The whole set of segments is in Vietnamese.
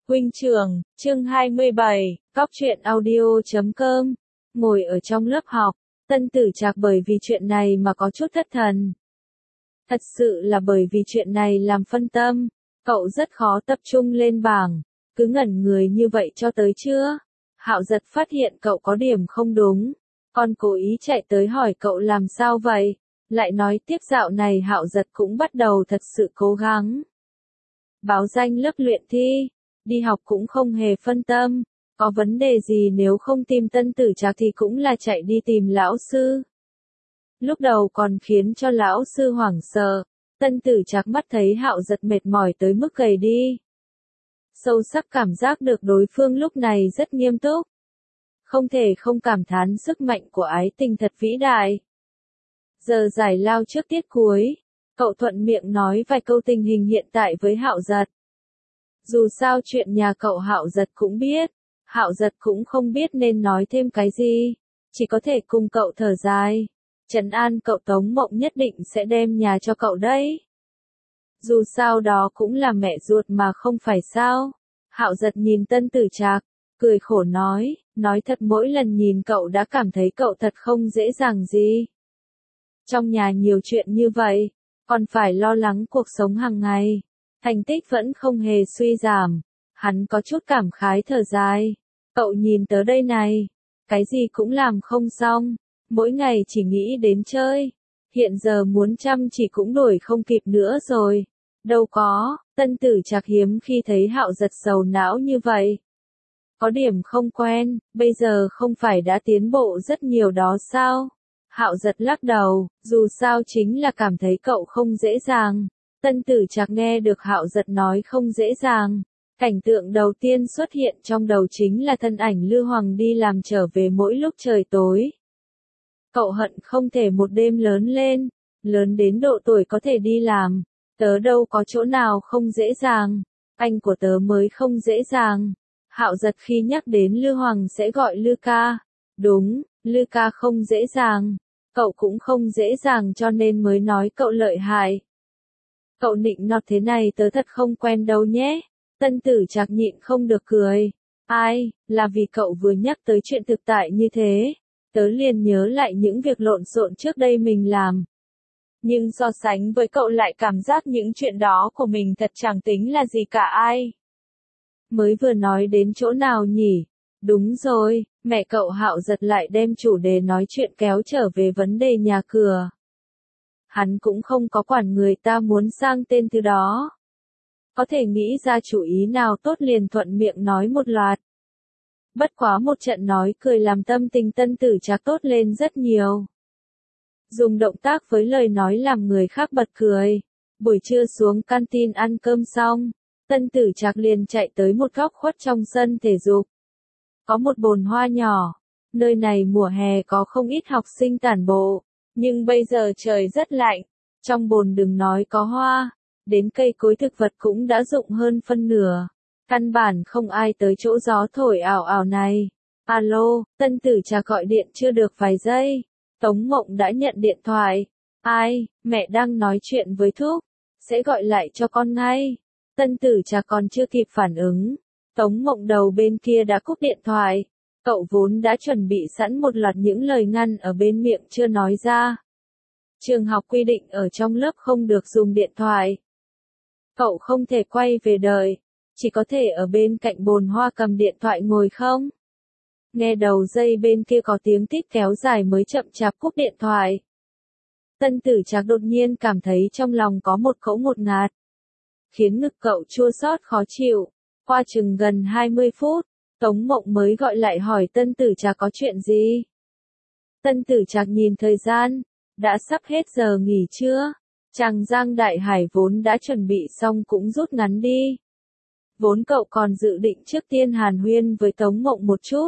Huynh trưởng, chương 27, Cóc truyện audio.com. Ngồi ở trong lớp học, Tân Tử Trạc bởi vì chuyện này mà có chút thất thần. Thật sự là bởi vì chuyện này làm phân tâm, cậu rất khó tập trung lên bảng, cứ ngẩn người như vậy cho tới trưa. Hạo Giật phát hiện cậu có điểm không đúng, còn cố ý chạy tới hỏi cậu làm sao vậy, lại nói tiếp dạo này Hạo Giật cũng bắt đầu thật sự cố gắng. Báo danh lớp luyện thi, đi học cũng không hề phân tâm, có vấn đề gì nếu không tìm Tân Tử Trạc thì cũng là chạy đi tìm lão sư. Lúc đầu còn khiến cho lão sư hoảng sợ, Tân Tử Trạc mắt thấy Hạo Giật mệt mỏi tới mức gầy đi. Sâu sắc cảm giác được đối phương lúc này rất nghiêm túc. Không thể không cảm thán sức mạnh của ái tình thật vĩ đại. Giờ giải lao trước tiết cuối, cậu thuận miệng nói vài câu tình hình hiện tại với Hạo Giật. Dù sao chuyện nhà cậu Hạo Giật cũng biết, Hạo Giật cũng không biết nên nói thêm cái gì, chỉ có thể cùng cậu thở dài. Trấn an cậu Tống Mộng nhất định sẽ đem nhà cho cậu đấy. Dù sao đó cũng là mẹ ruột mà không phải sao. Hạo Giật nhìn Tân Tử Trạc, cười khổ nói thật mỗi lần nhìn cậu đã cảm thấy cậu thật không dễ dàng gì. Trong nhà nhiều chuyện như vậy, còn phải lo lắng cuộc sống hàng ngày. Thành tích vẫn không hề suy giảm, hắn có chút cảm khái thở dài. Cậu nhìn tớ đây này, cái gì cũng làm không xong, mỗi ngày chỉ nghĩ đến chơi. Hiện giờ muốn chăm chỉ cũng đuổi không kịp nữa rồi. Đâu có, Tân Tử Trạc hiếm khi thấy Hạo Giật sầu não như vậy. Có điểm không quen, bây giờ không phải đã tiến bộ rất nhiều đó sao? Hạo Giật lắc đầu, dù sao chính là cảm thấy cậu không dễ dàng. Tân Tử Trạc nghe được Hạo Giật nói không dễ dàng. Cảnh tượng đầu tiên xuất hiện trong đầu chính là thân ảnh Lư Hoàng đi làm trở về mỗi lúc trời tối. Cậu hận không thể một đêm lớn đến độ tuổi có thể đi làm. Tớ đâu có chỗ nào không dễ dàng, anh của tớ mới không dễ dàng. Hạo Giật khi nhắc đến Lư Hoàng sẽ gọi Lư ca. Đúng, Lư ca không dễ dàng. Cậu cũng không dễ dàng cho nên mới nói cậu lợi hại. Cậu nịnh nọt thế này tớ thật không quen đâu nhé. Tân Tử Trạc nhịn không được cười. Ai, là vì cậu vừa nhắc tới chuyện thực tại như thế. Tớ liền nhớ lại những việc lộn xộn trước đây mình làm. Nhưng so sánh với cậu lại cảm giác những chuyện đó của mình thật chẳng tính là gì cả ai. Mới vừa nói đến chỗ nào nhỉ? Đúng rồi, mẹ cậu Hạo Giật lại đem chủ đề nói chuyện kéo trở về vấn đề nhà cửa. Hắn cũng không có quản người ta muốn sang tên thứ đó. Có thể nghĩ ra chủ ý nào tốt liền thuận miệng nói một loạt. Bất quá một trận nói cười làm tâm tình Tân Tử Trạc tốt lên rất nhiều. Dùng động tác với lời nói làm người khác bật cười. Buổi trưa xuống canteen ăn cơm xong, Tân Tử Trạc liền chạy tới một góc khuất trong sân thể dục. Có một bồn hoa nhỏ, nơi này mùa hè có không ít học sinh tản bộ, nhưng bây giờ trời rất lạnh, trong bồn đừng nói có hoa, đến cây cối thực vật cũng đã rụng hơn phân nửa. Căn bản không ai tới chỗ gió thổi ảo ảo này. Alo, Tân Tử Trạc gọi điện chưa được vài giây. Tống Mộng đã nhận điện thoại. Ai, mẹ đang nói chuyện với Thúc. Sẽ gọi lại cho con ngay. Tân Tử Trạc còn chưa kịp phản ứng. Tống Mộng đầu bên kia đã cúp điện thoại. Cậu vốn đã chuẩn bị sẵn một loạt những lời ngăn ở bên miệng chưa nói ra. Trường học quy định ở trong lớp không được dùng điện thoại. Cậu không thể quay về đợi. Chỉ có thể ở bên cạnh bồn hoa cầm điện thoại ngồi không? Nghe đầu dây bên kia có tiếng tít kéo dài mới chậm chạp cúp điện thoại. Tân Tử Trạc đột nhiên cảm thấy trong lòng có một cỗ ngột ngạt. Khiến ngực cậu chua xót khó chịu. Qua chừng gần 20 phút, Tống Mộng mới gọi lại hỏi Tân Tử Trạc có chuyện gì. Tân Tử Trạc nhìn thời gian, đã sắp hết giờ nghỉ trưa. Tràng Giang Đại Hải vốn đã chuẩn bị xong cũng rút ngắn đi. Vốn cậu còn dự định trước tiên hàn huyên với Tống Mộng một chút.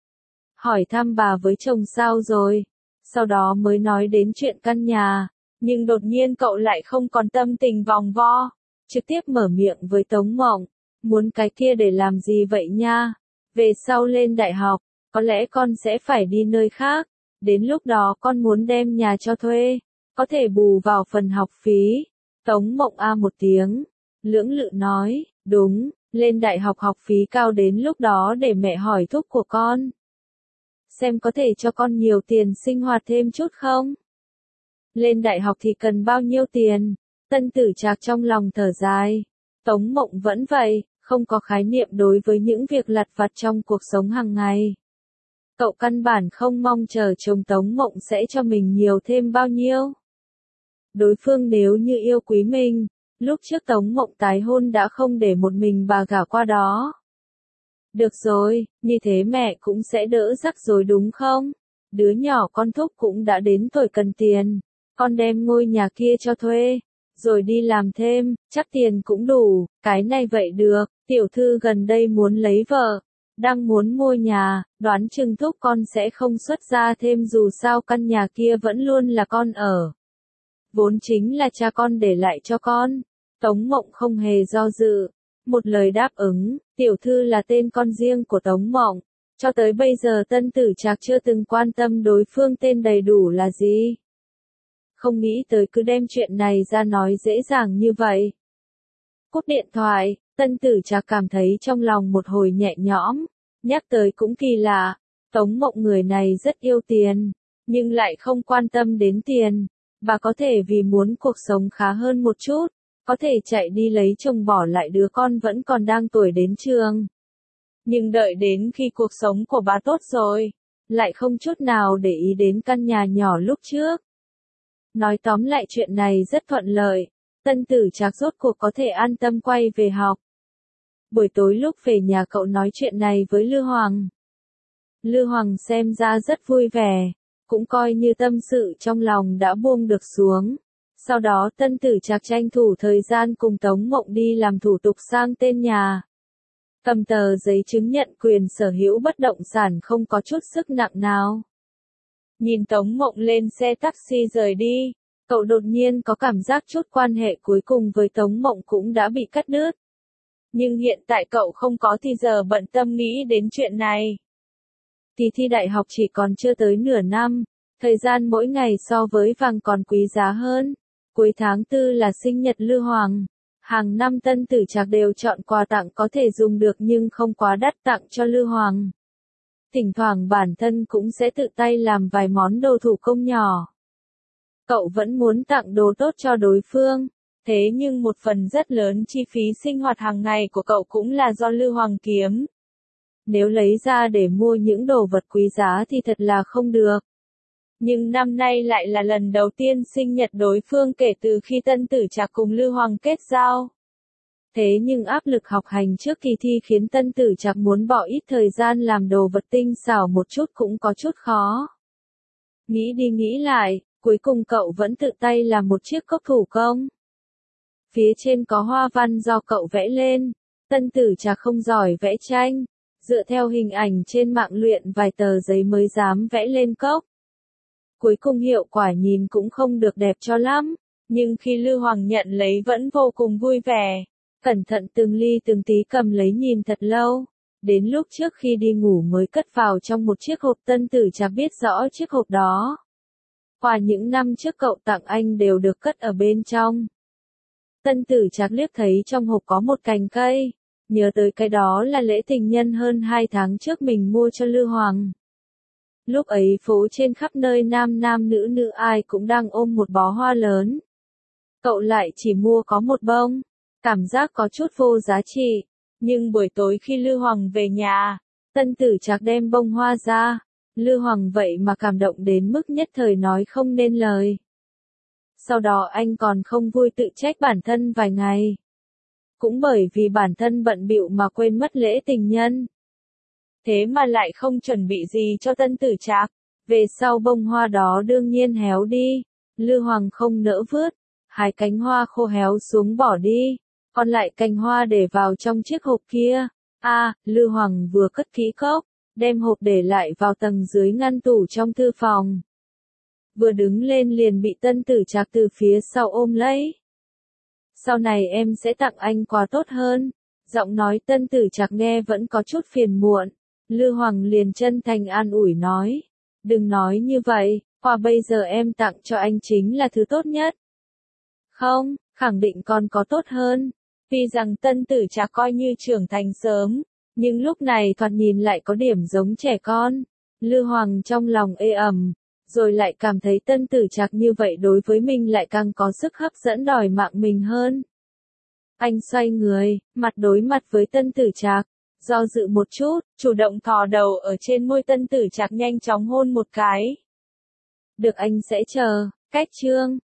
Hỏi thăm bà với chồng sao rồi, sau đó mới nói đến chuyện căn nhà, nhưng đột nhiên cậu lại không còn tâm tình vòng vo, trực tiếp mở miệng với Tống Mộng, muốn cái kia để làm gì vậy nha, về sau lên đại học, có lẽ con sẽ phải đi nơi khác, đến lúc đó con muốn đem nhà cho thuê, có thể bù vào phần học phí. Tống Mộng a một tiếng, lưỡng lự nói, đúng, Lên đại học học phí cao đến lúc đó để mẹ hỏi thúc của con. Xem có thể cho con nhiều tiền sinh hoạt thêm chút không? Lên đại học thì cần bao nhiêu tiền? Tân Tử Trạc trong lòng thở dài. Tống Mộng vẫn vậy, không có khái niệm đối với những việc lặt vặt trong cuộc sống hàng ngày. Cậu căn bản không mong chờ chồng Tống Mộng sẽ cho mình nhiều thêm bao nhiêu. Đối phương nếu như yêu quý mình, lúc trước Tống Mộng tái hôn đã không để một mình bà gả qua đó. Được rồi, như thế mẹ cũng sẽ đỡ rắc rối đúng không? Đứa nhỏ con thúc cũng đã đến tuổi cần tiền, con đem ngôi nhà kia cho thuê, rồi đi làm thêm, chắc tiền cũng đủ, cái này vậy được, tiểu thư gần đây muốn lấy vợ, đang muốn mua nhà, đoán chừng thúc con sẽ không xuất ra thêm dù sao căn nhà kia vẫn luôn là con ở. Vốn chính là cha con để lại cho con. Tống Mộng không hề do dự. Một lời đáp ứng, tiểu thư là tên con riêng của Tống Mộng. Cho tới bây giờ Tân Tử Trạc chưa từng quan tâm đối phương tên đầy đủ là gì. Không nghĩ tới cứ đem chuyện này ra nói dễ dàng như vậy. Cúp điện thoại, Tân Tử Trạc cảm thấy trong lòng một hồi nhẹ nhõm. Nhắc tới cũng kỳ lạ, Tống Mộng người này rất yêu tiền, nhưng lại không quan tâm đến tiền. Bà có thể vì muốn cuộc sống khá hơn một chút, có thể chạy đi lấy chồng bỏ lại đứa con vẫn còn đang tuổi đến trường. Nhưng đợi đến khi cuộc sống của bà tốt rồi, lại không chút nào để ý đến căn nhà nhỏ lúc trước. Nói tóm lại chuyện này rất thuận lợi, Tân Tử Trạc rốt cuộc có thể an tâm quay về học. Buổi tối lúc về nhà cậu nói chuyện này với Lư Hoàng. Lư Hoàng xem ra rất vui vẻ, cũng coi như tâm sự trong lòng đã buông được xuống. Sau đó Tân Tử Trạc tranh thủ thời gian cùng Tống Mộng đi làm thủ tục sang tên nhà. Cầm tờ giấy chứng nhận quyền sở hữu bất động sản không có chút sức nặng nào. Nhìn Tống Mộng lên xe taxi rời đi, cậu đột nhiên có cảm giác chút quan hệ cuối cùng với Tống Mộng cũng đã bị cắt đứt. Nhưng hiện tại cậu không có thì giờ bận tâm nghĩ đến chuyện này. Kỳ thi đại học chỉ còn chưa tới nửa năm, thời gian mỗi ngày so với vàng còn quý giá hơn. Cuối tháng 4 là sinh nhật Lư Hoàng. Hàng năm Tân Tử Trạc đều chọn quà tặng có thể dùng được nhưng không quá đắt tặng cho Lư Hoàng. Thỉnh thoảng bản thân cũng sẽ tự tay làm vài món đồ thủ công nhỏ. Cậu vẫn muốn tặng đồ tốt cho đối phương. Thế nhưng một phần rất lớn chi phí sinh hoạt hàng ngày của cậu cũng là do Lư Hoàng kiếm. Nếu lấy ra để mua những đồ vật quý giá thì thật là không được. Nhưng năm nay lại là lần đầu tiên sinh nhật đối phương kể từ khi Tân Tử Trạc cùng Lư Hoàng kết giao. Thế nhưng áp lực học hành trước kỳ thi khiến Tân Tử Trạc muốn bỏ ít thời gian làm đồ vật tinh xảo một chút cũng có chút khó. Nghĩ đi nghĩ lại, cuối cùng cậu vẫn tự tay làm một chiếc cốc thủ công. Phía trên có hoa văn do cậu vẽ lên. Tân Tử Trạc không giỏi vẽ tranh, dựa theo hình ảnh trên mạng luyện vài tờ giấy mới dám vẽ lên cốc. Cuối cùng hiệu quả nhìn cũng không được đẹp cho lắm, nhưng khi Lư Hoàng nhận lấy vẫn vô cùng vui vẻ. Cẩn thận từng ly từng tí cầm lấy nhìn thật lâu. Đến lúc trước khi đi ngủ mới cất vào trong một chiếc hộp. Tân Tử Trạc biết rõ chiếc hộp đó. Qua những năm trước cậu tặng anh đều được cất ở bên trong. Tân Tử Trạc liếc thấy trong hộp có một cành cây. Nhớ tới cái đó là lễ tình nhân hơn 2 tháng trước mình mua cho Lư Hoàng. Lúc ấy phố trên khắp nơi nam nam nữ nữ ai cũng đang ôm một bó hoa lớn. Cậu lại chỉ mua có một bông. Cảm giác có chút vô giá trị. Nhưng buổi tối khi Lư Hoàng về nhà, Tân Tử Trạc đem bông hoa ra. Lư Hoàng vậy mà cảm động đến mức nhất thời nói không nên lời. Sau đó anh còn không vui tự trách bản thân vài ngày. Cũng bởi vì bản thân bận bịu mà quên mất lễ tình nhân. Thế mà lại không chuẩn bị gì cho Tân Tử Trạc. Về sau bông hoa đó đương nhiên héo đi. Lư Hoàng không nỡ vứt. Hai cánh hoa khô héo xuống bỏ đi. Còn lại cành hoa để vào trong chiếc hộp kia. Lư Hoàng vừa cất kỹ cốc, đem hộp để lại vào tầng dưới ngăn tủ trong thư phòng. Vừa đứng lên liền bị Tân Tử Trạc từ phía sau ôm lấy. Sau này em sẽ tặng anh quà tốt hơn. Giọng nói Tân Tử Trạc nghe vẫn có chút phiền muộn. Lư Hoàng liền chân thành an ủi nói. Đừng nói như vậy, quà bây giờ em tặng cho anh chính là thứ tốt nhất. Không, khẳng định còn có tốt hơn. Tuy rằng Tân Tử Trạc coi như trưởng thành sớm, nhưng lúc này thoạt nhìn lại có điểm giống trẻ con. Lư Hoàng trong lòng ê ẩm, rồi lại cảm thấy Tân Tử Trạc như vậy đối với mình lại càng có sức hấp dẫn đòi mạng mình hơn. Anh xoay người, mặt đối mặt với Tân Tử Trạc, do dự một chút, chủ động thò đầu ở trên môi Tân Tử Trạc nhanh chóng hôn một cái. Được, anh sẽ chờ. Cách chương